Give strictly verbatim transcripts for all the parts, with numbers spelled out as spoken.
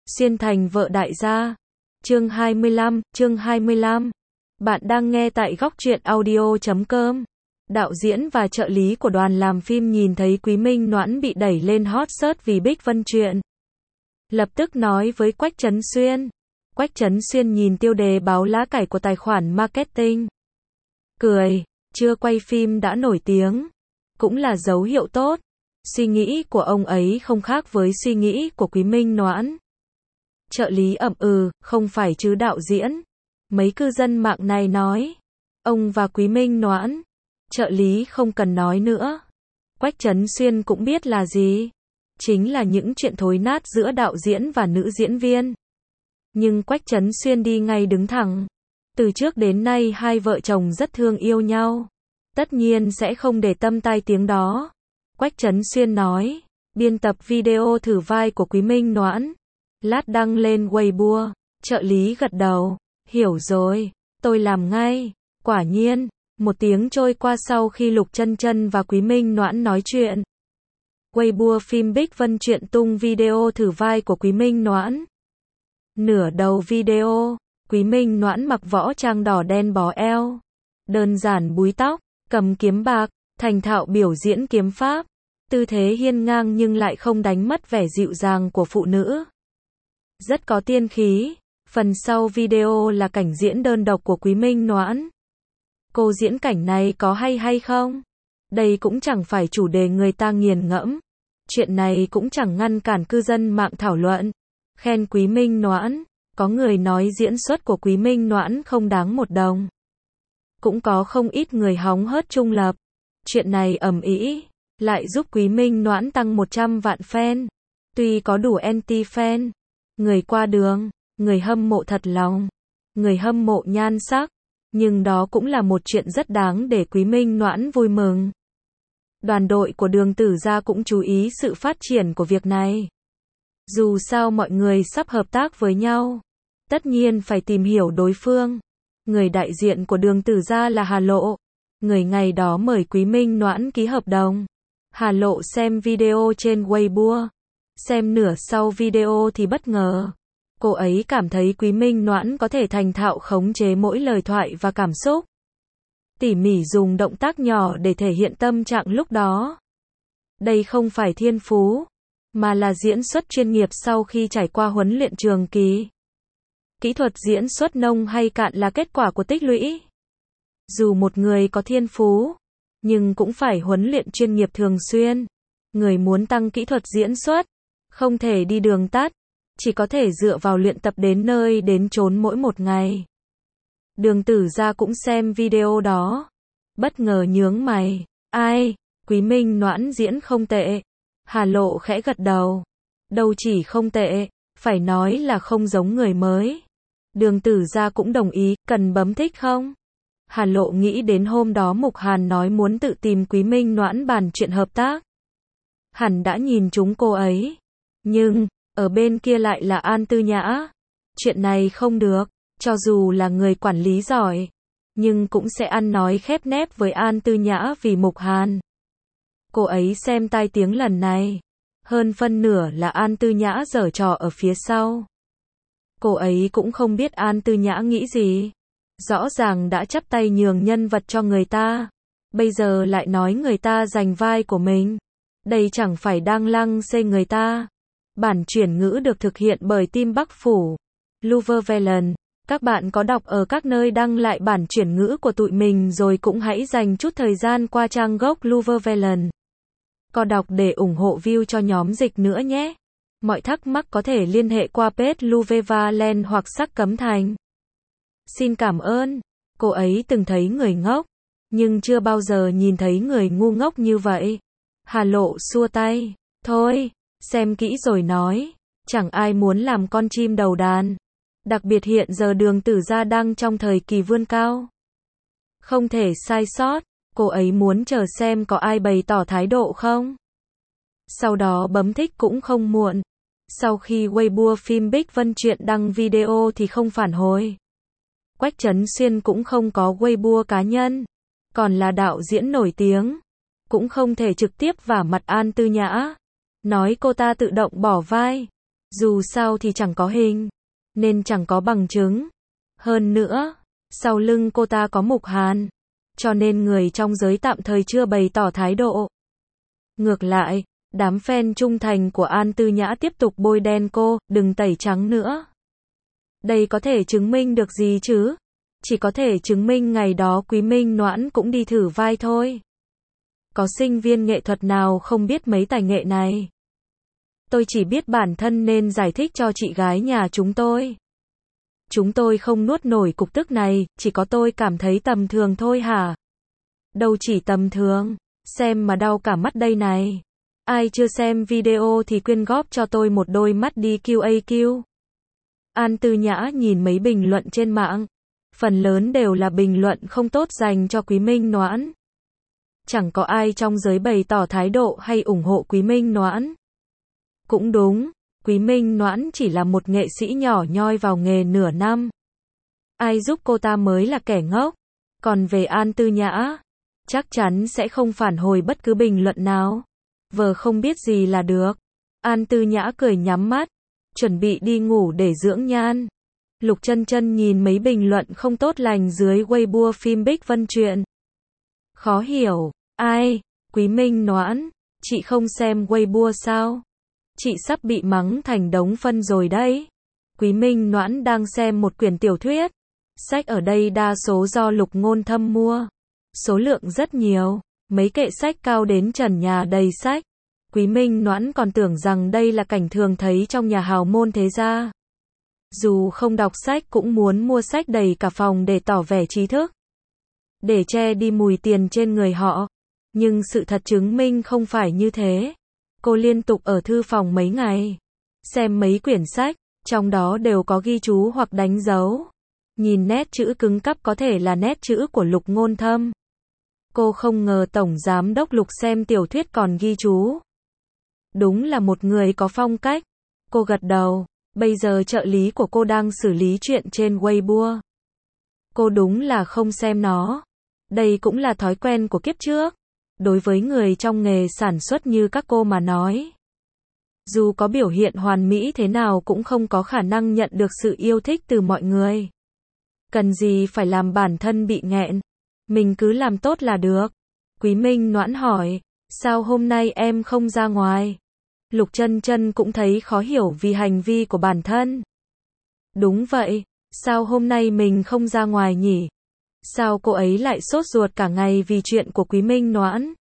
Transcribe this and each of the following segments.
Xuyên thành vợ đại gia. Chương hai mươi lăm, chương hai mươi lăm. Bạn đang nghe tại góc truyện audio chấm com. Đạo diễn và trợ lý của đoàn làm phim nhìn thấy Quý Minh Noãn bị đẩy lên hot search vì Bích Vân chuyện. Lập tức nói với Quách Trấn Xuyên. Quách Trấn Xuyên nhìn tiêu đề báo lá cải của tài khoản marketing. Cười, chưa quay phim đã nổi tiếng. Cũng là dấu hiệu tốt. Suy nghĩ của ông ấy không khác với suy nghĩ của Quý Minh Noãn. Trợ lý ậm ừ, không phải chứ đạo diễn. Mấy cư dân mạng này nói. Ông và Quý Minh Noãn. Trợ lý không cần nói nữa. Quách Trấn Xuyên cũng biết là gì. Chính là những chuyện thối nát giữa đạo diễn và nữ diễn viên. Nhưng Quách Trấn Xuyên đi ngay đứng thẳng. Từ trước đến nay hai vợ chồng rất thương yêu nhau. Tất nhiên sẽ không để tâm tai tiếng đó. Quách Trấn Xuyên nói. Biên tập video thử vai của Quý Minh Noãn. Lát đăng lên Weibo. Trợ lý gật đầu. Hiểu rồi. Tôi làm ngay. Quả nhiên. Một tiếng trôi qua sau khi Lục Chân Chân và Quý Minh Noãn nói chuyện. Weibo phim Bích Vân chuyện tung video thử vai của Quý Minh Noãn. Nửa đầu video, Quý Minh Noãn mặc võ trang đỏ đen bó eo. Đơn giản búi tóc, cầm kiếm bạc, thành thạo biểu diễn kiếm pháp. Tư thế hiên ngang nhưng lại không đánh mất vẻ dịu dàng của phụ nữ. Rất có tiên khí. Phần sau video là cảnh diễn đơn độc của Quý Minh Noãn. Cô diễn cảnh này có hay hay không? Đây cũng chẳng phải chủ đề người ta nghiền ngẫm. Chuyện này cũng chẳng ngăn cản cư dân mạng thảo luận. Khen Quý Minh Noãn. Có người nói diễn xuất của Quý Minh Noãn không đáng một đồng. Cũng có không ít người hóng hớt trung lập. Chuyện này ầm ĩ lại giúp Quý Minh Noãn tăng một trăm vạn fan. Tuy có đủ anti-fan. Người qua đường. Người hâm mộ thật lòng. Người hâm mộ nhan sắc. Nhưng đó cũng là một chuyện rất đáng để Quý Minh Noãn vui mừng. Đoàn đội của Đường Tử Gia cũng chú ý sự phát triển của việc này. Dù sao mọi người sắp hợp tác với nhau. Tất nhiên phải tìm hiểu đối phương. Người đại diện của Đường Tử Gia là Hà Lộ. Người ngày đó mời Quý Minh Noãn ký hợp đồng. Hà Lộ xem video trên Weibo. Xem nửa sau video thì bất ngờ. Cô ấy cảm thấy Quý Minh Noãn có thể thành thạo khống chế mỗi lời thoại và cảm xúc. Tỉ mỉ dùng động tác nhỏ để thể hiện tâm trạng lúc đó. Đây không phải thiên phú, mà là diễn xuất chuyên nghiệp sau khi trải qua huấn luyện trường kỳ. Kỹ thuật diễn xuất nông hay cạn là kết quả của tích lũy. Dù một người có thiên phú, nhưng cũng phải huấn luyện chuyên nghiệp thường xuyên. Người muốn tăng kỹ thuật diễn xuất, không thể đi đường tắt. Chỉ có thể dựa vào luyện tập đến nơi đến chốn mỗi một ngày. Đường Tử Gia cũng xem video đó. Bất ngờ nhướng mày. Ai? Quý Minh Noãn diễn không tệ. Hà Lộ khẽ gật đầu. Đâu chỉ không tệ, phải nói là không giống người mới. Đường Tử Gia cũng đồng ý, cần bấm thích không? Hà Lộ nghĩ đến hôm đó Mục Hàn nói muốn tự tìm Quý Minh Noãn bàn chuyện hợp tác. Hẳn đã nhìn trúng cô ấy. Nhưng, ở bên kia lại là An Tư Nhã. Chuyện này không được, cho dù là người quản lý giỏi, nhưng cũng sẽ ăn nói khép nép với An Tư Nhã vì Mục Hàn. Cô ấy xem tai tiếng lần này, hơn phân nửa là An Tư Nhã giở trò ở phía sau. Cô ấy cũng không biết An Tư Nhã nghĩ gì. Rõ ràng đã chắp tay nhường nhân vật cho người ta. Bây giờ lại nói người ta giành vai của mình. Đây chẳng phải đang lăng xê người ta. Bản chuyển ngữ được thực hiện bởi team Bắc Phủ. Luvervelen. Các bạn có đọc ở các nơi đăng lại bản chuyển ngữ của tụi mình rồi cũng hãy dành chút thời gian qua trang gốc Luvervelen. Có đọc để ủng hộ view cho nhóm dịch nữa nhé. Mọi thắc mắc có thể liên hệ qua page Luvervelen hoặc Sắc Cấm Thành. Xin cảm ơn. Cô ấy từng thấy người ngốc, nhưng chưa bao giờ nhìn thấy người ngu ngốc như vậy. Hà Lộ xua tay. Thôi. Xem kỹ rồi nói. Chẳng ai muốn làm con chim đầu đàn. Đặc biệt hiện giờ Đường Tử Gia đang trong thời kỳ vươn cao. Không thể sai sót. Cô ấy muốn chờ xem có ai bày tỏ thái độ không. Sau đó bấm thích cũng không muộn. Sau khi Weibo phim Bích Vân chuyện đăng video thì không phản hồi. Quách Trấn Xuyên cũng không có Weibo cá nhân. Còn là đạo diễn nổi tiếng. Cũng không thể trực tiếp vả mặt An Tư Nhã. Nói cô ta tự động bỏ vai. Dù sao thì chẳng có hình, nên chẳng có bằng chứng. Hơn nữa, sau lưng cô ta có Mục Hàn, cho nên người trong giới tạm thời chưa bày tỏ thái độ. Ngược lại, đám fan trung thành của An Tư Nhã tiếp tục bôi đen cô, đừng tẩy trắng nữa. Đây có thể chứng minh được gì chứ? Chỉ có thể chứng minh ngày đó Quý Minh Noãn cũng đi thử vai thôi. Có sinh viên nghệ thuật nào không biết mấy tài nghệ này? Tôi chỉ biết bản thân nên giải thích cho chị gái nhà chúng tôi. Chúng tôi không nuốt nổi cục tức này, chỉ có tôi cảm thấy tầm thường thôi hả? Đâu chỉ tầm thường, xem mà đau cả mắt đây này. Ai chưa xem video thì quyên góp cho tôi một đôi mắt đi Q A Q. An Tư Nhã nhìn mấy bình luận trên mạng. Phần lớn đều là bình luận không tốt dành cho Quý Minh Noãn. Chẳng có ai trong giới bày tỏ thái độ hay ủng hộ Quý Minh Noãn. Cũng đúng, Quý Minh Noãn chỉ là một nghệ sĩ nhỏ nhoi vào nghề nửa năm. Ai giúp cô ta mới là kẻ ngốc. Còn về An Tư Nhã, chắc chắn sẽ không phản hồi bất cứ bình luận nào. Vờ không biết gì là được. An Tư Nhã cười nhắm mắt, chuẩn bị đi ngủ để dưỡng nhan. Lục Chân Chân nhìn mấy bình luận không tốt lành dưới Weibo phim Bích Vân truyện. Khó hiểu, ai? Quý Minh Noãn, chị không xem Weibo sao? Chị sắp bị mắng thành đống phân rồi đấy. Quý Minh Noãn đang xem một quyển tiểu thuyết. Sách ở đây đa số do Lục Ngôn Thâm mua. Số lượng rất nhiều, mấy kệ sách cao đến trần nhà đầy sách. Quý Minh Noãn còn tưởng rằng đây là cảnh thường thấy trong nhà hào môn thế gia. Dù không đọc sách cũng muốn mua sách đầy cả phòng để tỏ vẻ trí thức. Để che đi mùi tiền trên người họ. Nhưng sự thật chứng minh không phải như thế. Cô liên tục ở thư phòng mấy ngày. Xem mấy quyển sách, trong đó đều có ghi chú hoặc đánh dấu. Nhìn nét chữ cứng cắp có thể là nét chữ của Lục Ngôn Thâm. Cô không ngờ Tổng Giám đốc Lục xem tiểu thuyết còn ghi chú. Đúng là một người có phong cách. Cô gật đầu. Bây giờ trợ lý của cô đang xử lý chuyện trên Weibo. Cô đúng là không xem nó. Đây cũng là thói quen của kiếp trước. Đối với người trong nghề sản xuất như các cô mà nói. Dù có biểu hiện hoàn mỹ thế nào cũng không có khả năng nhận được sự yêu thích từ mọi người. Cần gì phải làm bản thân bị nghẹn. Mình cứ làm tốt là được. Quý Minh Noãn hỏi. Sao hôm nay em không ra ngoài? Lục Chân Chân cũng thấy khó hiểu vì hành vi của bản thân. Đúng vậy, sao hôm nay mình không ra ngoài nhỉ? Sao cô ấy lại sốt ruột cả ngày vì chuyện của Quý Minh Noãn?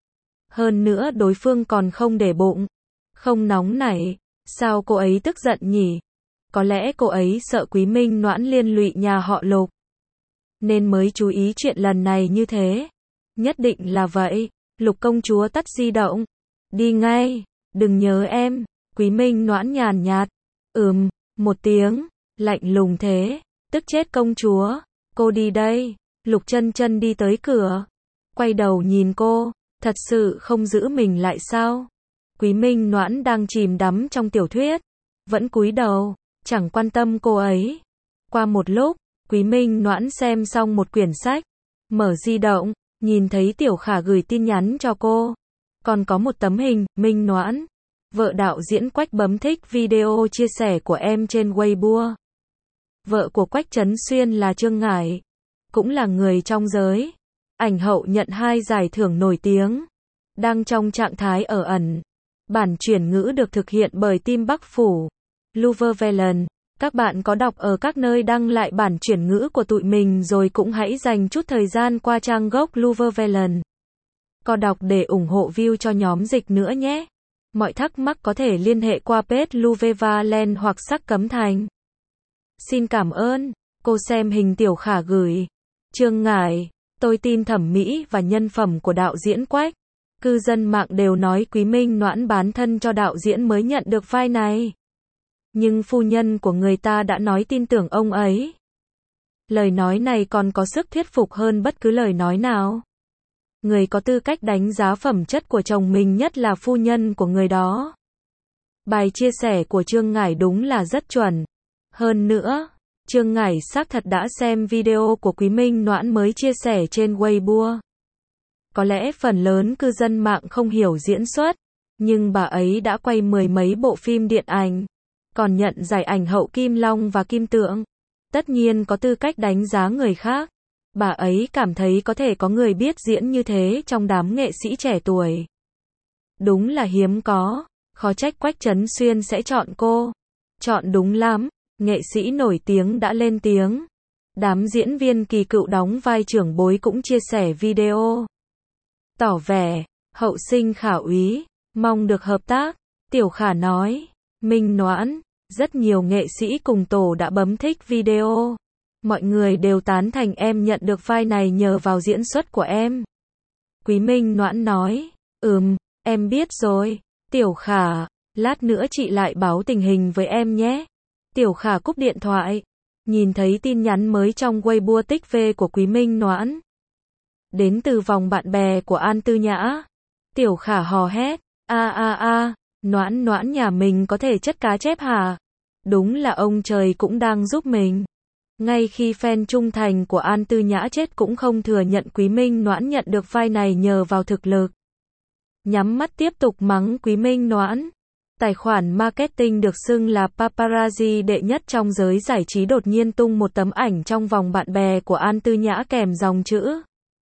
Hơn nữa đối phương còn không để bụng, không nóng nảy, sao cô ấy tức giận nhỉ? Có lẽ cô ấy sợ Quý Minh Noãn liên lụy nhà họ Lục, nên mới chú ý chuyện lần này như thế. Nhất định là vậy. Lục công chúa tắt di động. Đi ngay. Đừng nhớ em. Quý Minh Noãn nhàn nhạt. Ừm, một tiếng. Lạnh lùng thế. Tức chết công chúa. Cô đi đây. Lục Chân Chân đi tới cửa. Quay đầu nhìn cô. Thật sự không giữ mình lại sao? Quý Minh Noãn đang chìm đắm trong tiểu thuyết. Vẫn cúi đầu. Chẳng quan tâm cô ấy. Qua một lúc, Quý Minh Noãn xem xong một quyển sách. Mở di động. Nhìn thấy Tiểu Khả gửi tin nhắn cho cô. Còn có một tấm hình, Minh Noãn. Vợ đạo diễn Quách bấm thích video chia sẻ của em trên Weibo. Vợ của Quách Trấn Xuyên là Trương Ngải. Cũng là người trong giới. Ảnh hậu nhận hai giải thưởng nổi tiếng. Đang trong trạng thái ở ẩn. Bản chuyển ngữ được thực hiện bởi team Bắc Phủ. Luvervelen. Các bạn có đọc ở các nơi đăng lại bản chuyển ngữ của tụi mình rồi cũng hãy dành chút thời gian qua trang gốc Luvervelen. Có đọc để ủng hộ view cho nhóm dịch nữa nhé. Mọi thắc mắc có thể liên hệ qua page Luvervelen hoặc Sắc Cấm Thành. Xin cảm ơn. Cô xem hình Tiểu Khả gửi. Trương Ngải. Tôi tin thẩm mỹ và nhân phẩm của đạo diễn Quách. Cư dân mạng đều nói Quý Minh Noãn bán thân cho đạo diễn mới nhận được vai này. Nhưng phu nhân của người ta đã nói tin tưởng ông ấy. Lời nói này còn có sức thuyết phục hơn bất cứ lời nói nào. Người có tư cách đánh giá phẩm chất của chồng mình nhất là phu nhân của người đó. Bài chia sẻ của Trương Ngải đúng là rất chuẩn. Hơn nữa, Trương Ngải xác thật đã xem video của Quý Minh Noãn mới chia sẻ trên Weibo. Có lẽ phần lớn cư dân mạng không hiểu diễn xuất, nhưng bà ấy đã quay mười mấy bộ phim điện ảnh. còn nhận giải ảnh hậu Kim Long và Kim Tượng. Tất nhiên có tư cách đánh giá người khác. Bà ấy cảm thấy có thể có người biết diễn như thế trong đám nghệ sĩ trẻ tuổi. Đúng là hiếm có, khó trách Quách Trấn Xuyên sẽ chọn cô. Chọn đúng lắm, nghệ sĩ nổi tiếng đã lên tiếng. Đám diễn viên kỳ cựu đóng vai trưởng bối cũng chia sẻ video. Tỏ vẻ, hậu sinh khả úy, mong được hợp tác. Tiểu Khả nói, Minh Noãn, rất nhiều nghệ sĩ cùng tổ đã bấm thích video. Mọi người đều tán thành em nhận được vai này nhờ vào diễn xuất của em. Quý Minh Noãn nói, ừm, em biết rồi. Tiểu Khả, lát nữa chị lại báo tình hình với em nhé. Tiểu Khả cúp điện thoại. Nhìn thấy tin nhắn mới trong Weibo tích V của Quý Minh Noãn. Đến từ vòng bạn bè của An Tư Nhã. Tiểu Khả hò hét, a a a, Noãn Noãn nhà mình có thể chất cá chép hả? Đúng là ông trời cũng đang giúp mình. Ngay khi fan trung thành của An Tư Nhã chết cũng không thừa nhận Quý Minh Noãn nhận được vai này nhờ vào thực lực. Nhắm mắt tiếp tục mắng Quý Minh Noãn. Tài khoản marketing được xưng là paparazzi đệ nhất trong giới giải trí đột nhiên tung một tấm ảnh trong vòng bạn bè của An Tư Nhã kèm dòng chữ.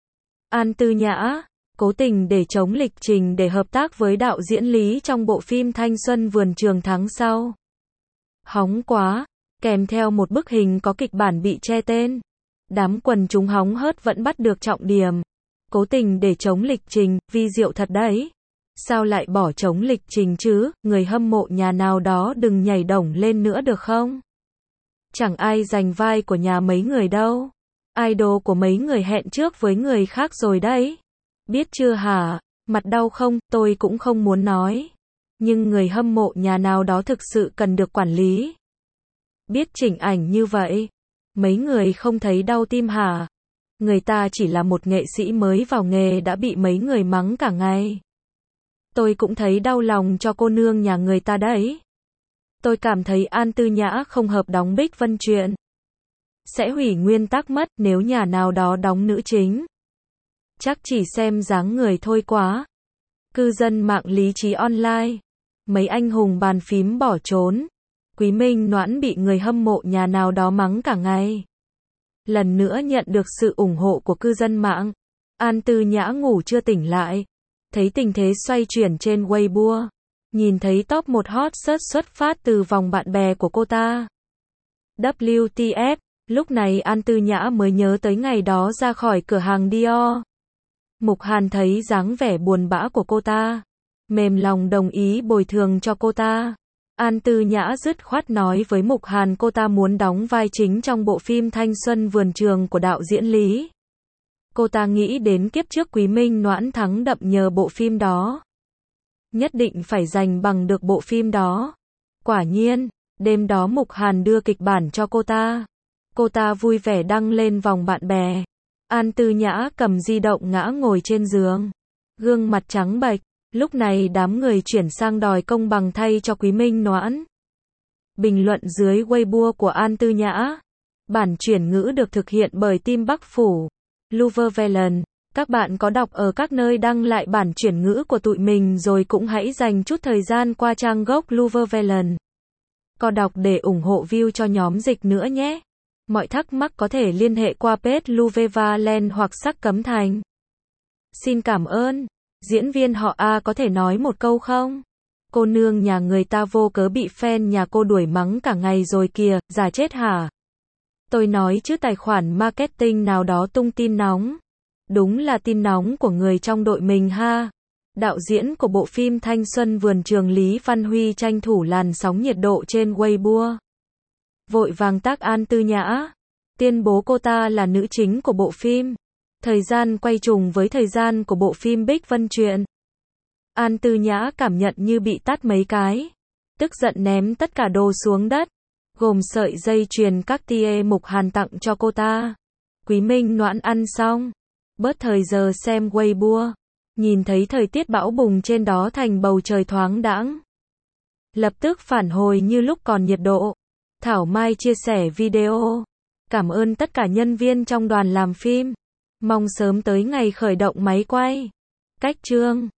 An Tư Nhã, cố tình để chống lịch trình để hợp tác với đạo diễn Lý trong bộ phim Thanh Xuân Vườn Trường tháng sau. Hóng quá, kèm theo một bức hình có kịch bản bị che tên. Đám quần chúng hóng hớt vẫn bắt được trọng điểm. Cố tình để chống lịch trình, vi diệu thật đấy. Sao lại bỏ chống lịch trình chứ, người hâm mộ nhà nào đó đừng nhảy đổng lên nữa được không? Chẳng ai giành vai của nhà mấy người đâu. Idol của mấy người hẹn trước với người khác rồi đấy. Biết chưa hả? Mặt đau không? Tôi cũng không muốn nói. Nhưng người hâm mộ nhà nào đó thực sự cần được quản lý. Biết chỉnh ảnh như vậy. Mấy người không thấy đau tim hả? Người ta chỉ là một nghệ sĩ mới vào nghề đã bị mấy người mắng cả ngày. Tôi cũng thấy đau lòng cho cô nương nhà người ta đấy. Tôi cảm thấy An Tư Nhã không hợp đóng Bích Vân Truyện. Sẽ hủy nguyên tắc mất nếu nhà nào đó đóng nữ chính. Chắc chỉ xem dáng người thôi quá. Cư dân mạng lý trí online. Mấy anh hùng bàn phím bỏ trốn. Quý Minh Noãn bị người hâm mộ nhà nào đó mắng cả ngày. Lần nữa nhận được sự ủng hộ của cư dân mạng. An Tư Nhã ngủ chưa tỉnh lại. Thấy tình thế xoay chuyển trên Weibo. Nhìn thấy top một hot search xuất phát từ vòng bạn bè của cô ta. W T F, lúc này An Tư Nhã mới nhớ tới ngày đó ra khỏi cửa hàng Dior. Mục Hàn thấy dáng vẻ buồn bã của cô ta. Mềm lòng đồng ý bồi thường cho cô ta. An Tư Nhã dứt khoát nói với Mục Hàn cô ta muốn đóng vai chính trong bộ phim Thanh Xuân Vườn Trường của đạo diễn Lý. Cô ta nghĩ đến kiếp trước Quý Minh Noãn thắng đậm nhờ bộ phim đó. Nhất định phải giành bằng được bộ phim đó. Quả nhiên, đêm đó Mục Hàn đưa kịch bản cho cô ta. Cô ta vui vẻ đăng lên vòng bạn bè. An Tư Nhã cầm di động ngã ngồi trên giường. Gương mặt trắng bệch. Lúc này đám người chuyển sang đòi công bằng thay cho Quý Minh Noãn. Bình luận dưới Weibo của An Tư Nhã. Bản chuyển ngữ được thực hiện bởi team Bắc Phủ. Luvervelen. Các bạn có đọc ở các nơi đăng lại bản chuyển ngữ của tụi mình rồi cũng hãy dành chút thời gian qua trang gốc Luvervelen. Có đọc để ủng hộ view cho nhóm dịch nữa nhé. Mọi thắc mắc có thể liên hệ qua page Luvervelen hoặc Sắc Cấm Thành. Xin cảm ơn. Diễn viên họ A có thể nói một câu không? Cô nương nhà người ta vô cớ bị fan nhà cô đuổi mắng cả ngày rồi kìa, già chết hả? Tôi nói chứ tài khoản marketing nào đó tung tin nóng. Đúng là tin nóng của người trong đội mình ha. Đạo diễn của bộ phim Thanh Xuân Vườn Trường Lý Văn Huy tranh thủ làn sóng nhiệt độ trên Weibo. Vội vàng tag An Tư Nhã. Tuyên bố cô ta là nữ chính của bộ phim. Thời gian quay trùng với thời gian của bộ phim Bích Vân Truyện. An Tư Nhã cảm nhận như bị tát mấy cái. Tức giận ném tất cả đồ xuống đất. Gồm sợi dây chuyền Cartier Mục Hàn tặng cho cô ta. Quý Minh Noãn ăn xong. Bớt thời giờ xem Weibo. Nhìn thấy thời tiết bão bùng trên đó thành bầu trời thoáng đãng. Lập tức phản hồi như lúc còn nhiệt độ. Thảo Mai chia sẻ video. Cảm ơn tất cả nhân viên trong đoàn làm phim. Mong sớm tới ngày khởi động máy quay. Cách chương